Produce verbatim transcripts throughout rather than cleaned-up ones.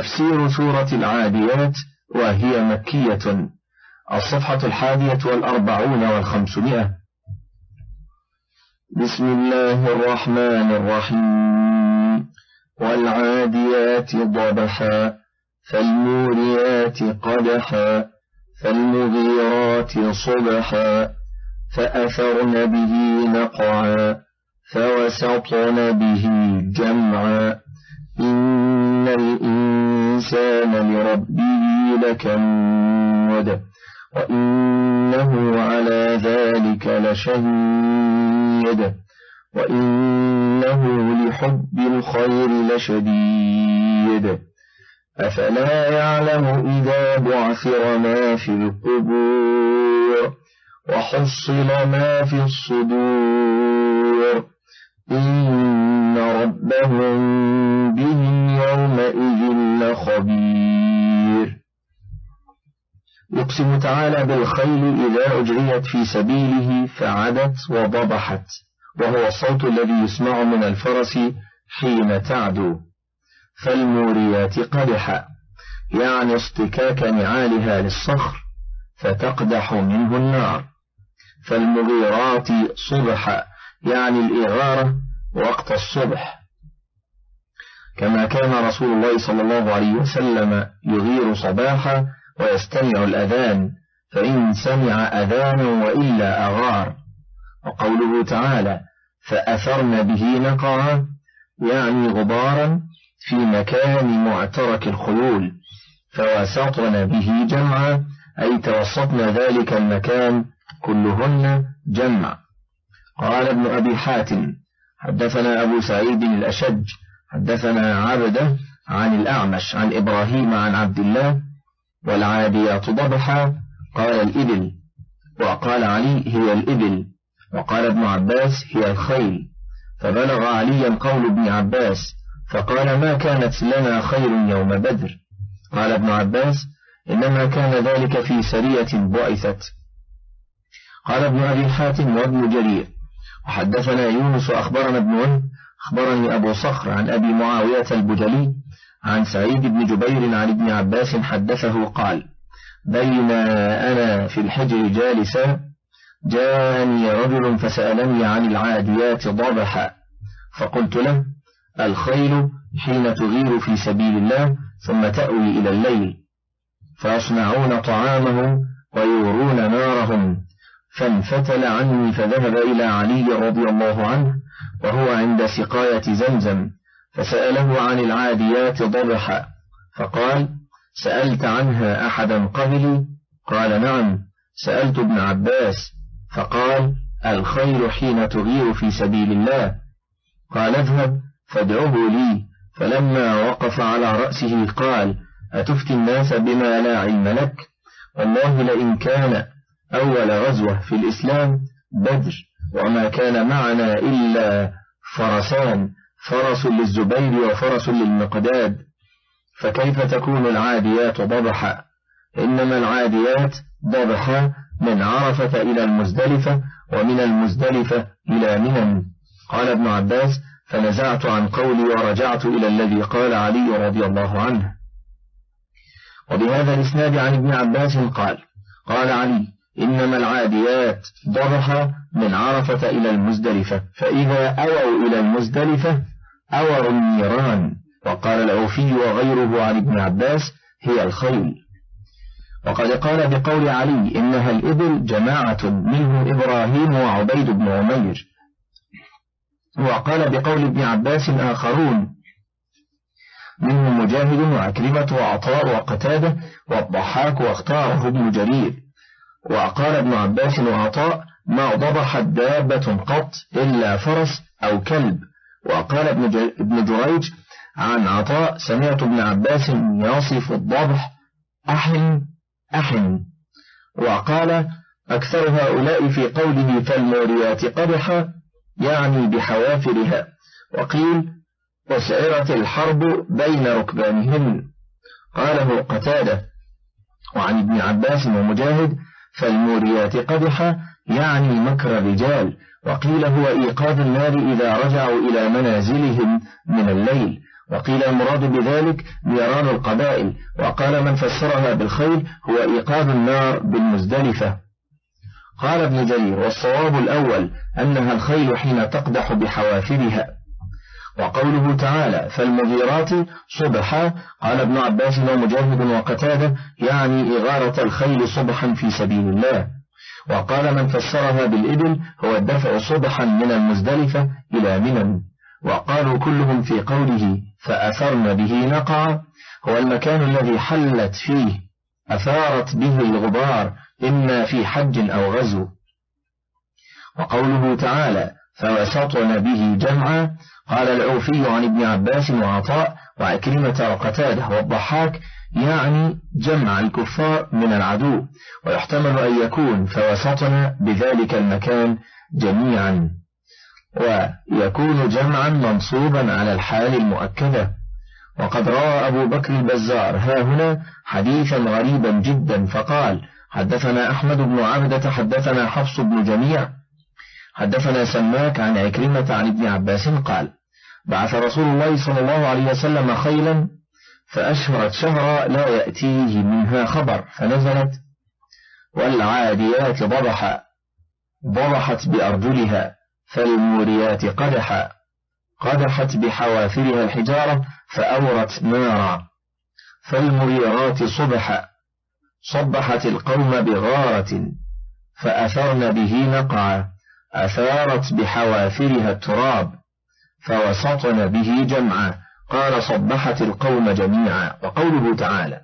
تفسير سورة العاديات وهي مكية. الصفحة الحادية والأربعون والخمسمائة. بسم الله الرحمن الرحيم. والعاديات ضبحا فالموريات قدحا فالمغيرات صبحا فأثرن به نقعا فوسطن به جمعا إن الإنسان لربه لكنود وإنه على ذلك لشهيد وإنه لحب الخير لشديد أفلا يعلم إذا بعثر ما في القبور وحصل ما في الصدور إن ربهم بهم يومئذ لخبير. يقسم تعالى بالخيل إذا أجريت في سبيله فعدت وضبحت، وهو الصوت الذي يسمع من الفرس حين تعدو. فالموريات قدحا يعني اصطكاك نعالها للصخر فتقدح منه النار. فالمغيرات صبحا يعني الإغارة وقت الصبح، كما كان رسول الله صلى الله عليه وسلم يغير صباحا ويستمع الأذان، فإن سمع أذانا وإلا أغار. وقوله تعالى فأثرن به نقعا يعني غبارا في مكان معترك الخيول، فوسطن به جمعا أي توسطن ذلك المكان كلهن جمع. قال ابن أبي حاتم حدثنا أبو سعيد الأشج حدثنا عبده عن الأعمش عن إبراهيم عن عبد الله. والعاديات ضبحا قال الإبل، وقال علي هي الإبل، وقال ابن عباس هي الخيل. فبلغ عليا قول ابن عباس فقال ما كانت لنا خير يوم بدر. قال ابن عباس إنما كان ذلك في سرية بعثت. قال ابن أبي حاتم وابن جرير وحدثنا يونس أخبرنا ابن وهب أخبرني أبو صخر عن أبي معاوية البجلي عن سعيد بن جبير عن ابن عباس حدثه قال بينما أنا في الحجر جالسا جاءني رجل فسألني عن العاديات ضبحا، فقلت له الخيل حين تغير في سبيل الله ثم تأوي إلى الليل فيصنعون طعامهم ويورون نارهم. فانفتل عني فذهب إلى علي رضي الله عنه وهو عند سقاية زمزم فسأله عن العاديات ضبحا، فقال سألت عنها أحدا قبلي؟ قال نعم سألت ابن عباس، فقال الخيل حين تغير في سبيل الله. قال اذهب فادعه لي، فلما وقف على رأسه قال أتفتي الناس بما لا علم لك؟ والله لئن كان أول غزوة في الإسلام بدر وما كان معنا إلا فرسان، فرس للزبير وفرس للمقداد، فكيف تكون العاديات ضبحا؟ إنما العاديات ضبحا من عرفة إلى المزدلفة ومن المزدلفة إلى منى. قال ابن عباس فنزعت عن قولي ورجعت إلى الذي قال علي رضي الله عنه. وبهذا الإسناد عن ابن عباس قال قال علي إنما العاديات ضبحا من عرفة إلى المزدلفة، فإذا أووا إلى المزدلفة أوروا النيران. وقال الأوفي وغيره عن ابن عباس هي الخيل. وقد قال بقول علي إنها الإبل جماعة منهم إبراهيم وعبيد بن عمير. وقال بقول ابن عباس آخرون منهم مجاهد وعكرمة وعطاء وقتادة والضحاك واختاره ابن جرير. وقال ابن عباس وعطاء ما ضبحت دابة قط إلا فرس أو كلب. وقال ابن جريج عن عطاء سمعت ابن عباس يصف الضبح أحن أحن. وقال أكثر هؤلاء في قوله فالموريات قدحا يعني بحوافرها. وقيل وسعرت الحرب بين ركبانهن. قاله قتادة. وعن ابن عباس ومجاهد فالموريات قدحا يعني مكر الرجال. وقيل هو إيقاظ النار إذا رجعوا إلى منازلهم من الليل. وقيل المراد بذلك نيران القبائل، وقال من فسرها بالخيل هو إيقاد النار بالمزدلفة. قال ابن جرير والصواب الأول أنها الخيل حين تقدح بحوافرها. وقوله تعالى فالمغيرات صبحا قال ابن عباس ومجاهد وقتادة يعني إغارة الخيل صبحا في سبيل الله. وقال من فسرها بالإبل هو الدفع صبحا من المزدلفة إلى منى. وقالوا كلهم في قوله فأثرن به نقع هو المكان الذي حلت فيه أثارت به الغبار إما في حج أو غزو. وقوله تعالى فوسطن به جمعا قال العوفي عن ابن عباس وعطاء وعكرمة وقتاده والضحاك يعني جمع الكفار من العدو، ويحتمل أن يكون فوسطن بذلك المكان جميعا، ويكون جمعا منصوبا على الحال المؤكدة. وقد روى أبو بكر البزار ها هنا حديثا غريبا جدا فقال حدثنا أحمد بن عبدة حدثنا حفص بن جميع حدثنا سماك عن عكرمة عن ابن عباس قال بعث رسول الله صلى الله عليه وسلم خيلا فأشهرت شهرا لا يأتيه منها خبر، فنزلت والعاديات ضبحا ضبحت بأرجلها فالموريات قدحا قدحت بحوافرها الحجارة فأورت نارا فالمغيرات صبحا صبحت القوم بغارة فأثرن به نقعا أثارت بحوافرها التراب فوسطن به جمعا قال صبحت القوم جميعا. وقوله تعالى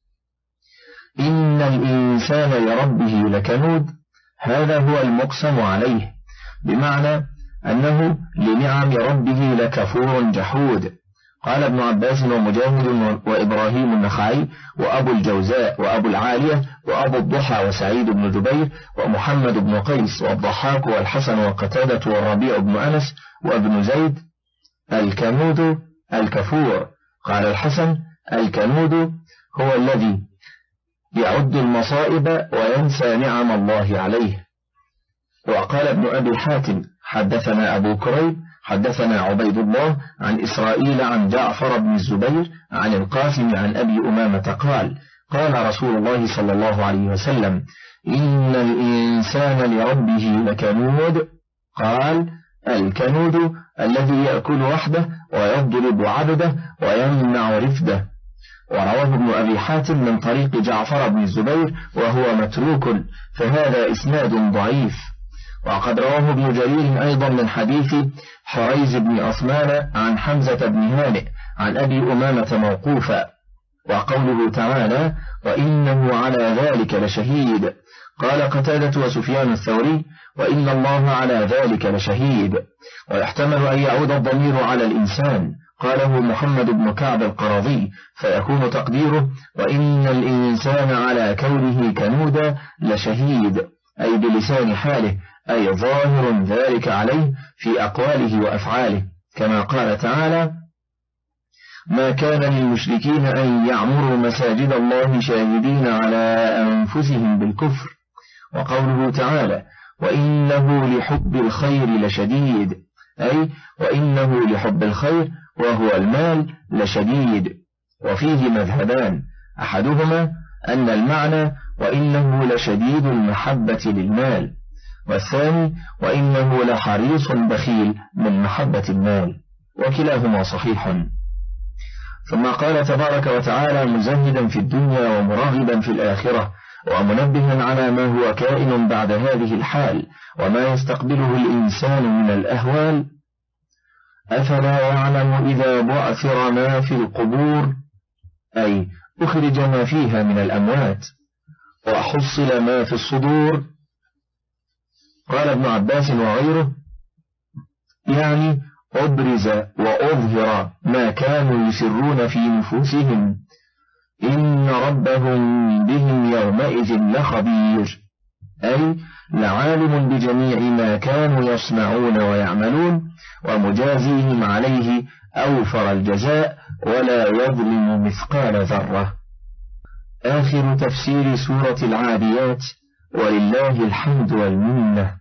إن الإنسان لربه لكنود هذا هو المقسم عليه، بمعنى أنه لنعم ربه لكفور جحود. قال ابن عباس ومجاهد وإبراهيم النخعي وأبو الجوزاء وأبو العالية وأبو الضحى وسعيد بن جبير ومحمد بن قيس والضحاك والحسن وقتادة والربيع بن أنس وابن زيد الكنود الكفور. قال الحسن الكنود هو الذي يعد المصائب وينسى نعم الله عليه. وقال ابن أبي حاتم حدثنا أبو كريب حدثنا عبيد الله عن إسرائيل عن جعفر بن الزبير عن القاسم عن أبي أمامة قال قال رسول الله صلى الله عليه وسلم إن الإنسان لربه لكنود. قال الكنود الذي يأكل وحده ويضرب عبده ويمنع رفده. ورواه ابن أبي حاتم من طريق جعفر بن الزبير وهو متروك، فهذا إسناد ضعيف. وقد رواه ابن جرير أيضا من حديث حريز بن عثمان عن حمزة بن هانئ عن أبي أمامة موقوفا. وقوله تعالى وإنه على ذلك لشهيد قال قتادة وسفيان الثوري وإن الله على ذلك لشهيد. ويحتمل أن يعود الضمير على الإنسان قاله محمد بن كعب القرظي فيكون تقديره وإن الإنسان على كونه كنودا لشهيد، أي بلسان حاله، أي ظاهر ذلك عليه في أقواله وأفعاله، كما قال تعالى ما كان للمشركين أن يعمروا مساجد الله شاهدين على أنفسهم بالكفر. وقوله تعالى وإنه لحب الخير لشديد، أي وإنه لحب الخير وهو المال لشديد. وفيه مذهبان، أحدهما أن المعنى وإنه لشديد المحبة للمال، والثاني وإنه لحريص بخيل من محبة المال، وكلاهما صحيح. ثم قال تبارك وتعالى مزهدا في الدنيا ومرغبا في الآخرة ومنبها على ما هو كائن بعد هذه الحال وما يستقبله الإنسان من الأهوال أفلا يعلم إذا بعثر ما في القبور، أي أخرج ما فيها من الأموات وحصل ما في الصدور. قال ابن عباس وغيره يعني أبرز وأظهر ما كانوا يسرون في نفوسهم إن ربهم بهم يومئذ لخبير، أي لعالم بجميع ما كانوا يصنعون ويعملون ومجازيهم عليه أوفر الجزاء ولا يظلم مثقال ذرة. آخر تفسير سورة العاديات، ولله الحمد والمنة.